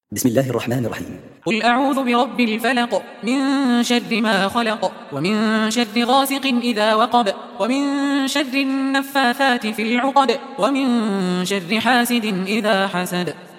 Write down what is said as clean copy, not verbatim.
بسم الله الرحمن الرحيم. قل أعوذ برب الفلق من شر ما خلق ومن شر غاسق إذا وقب ومن شر النفاثات في العقد ومن شر حاسد إذا حسد.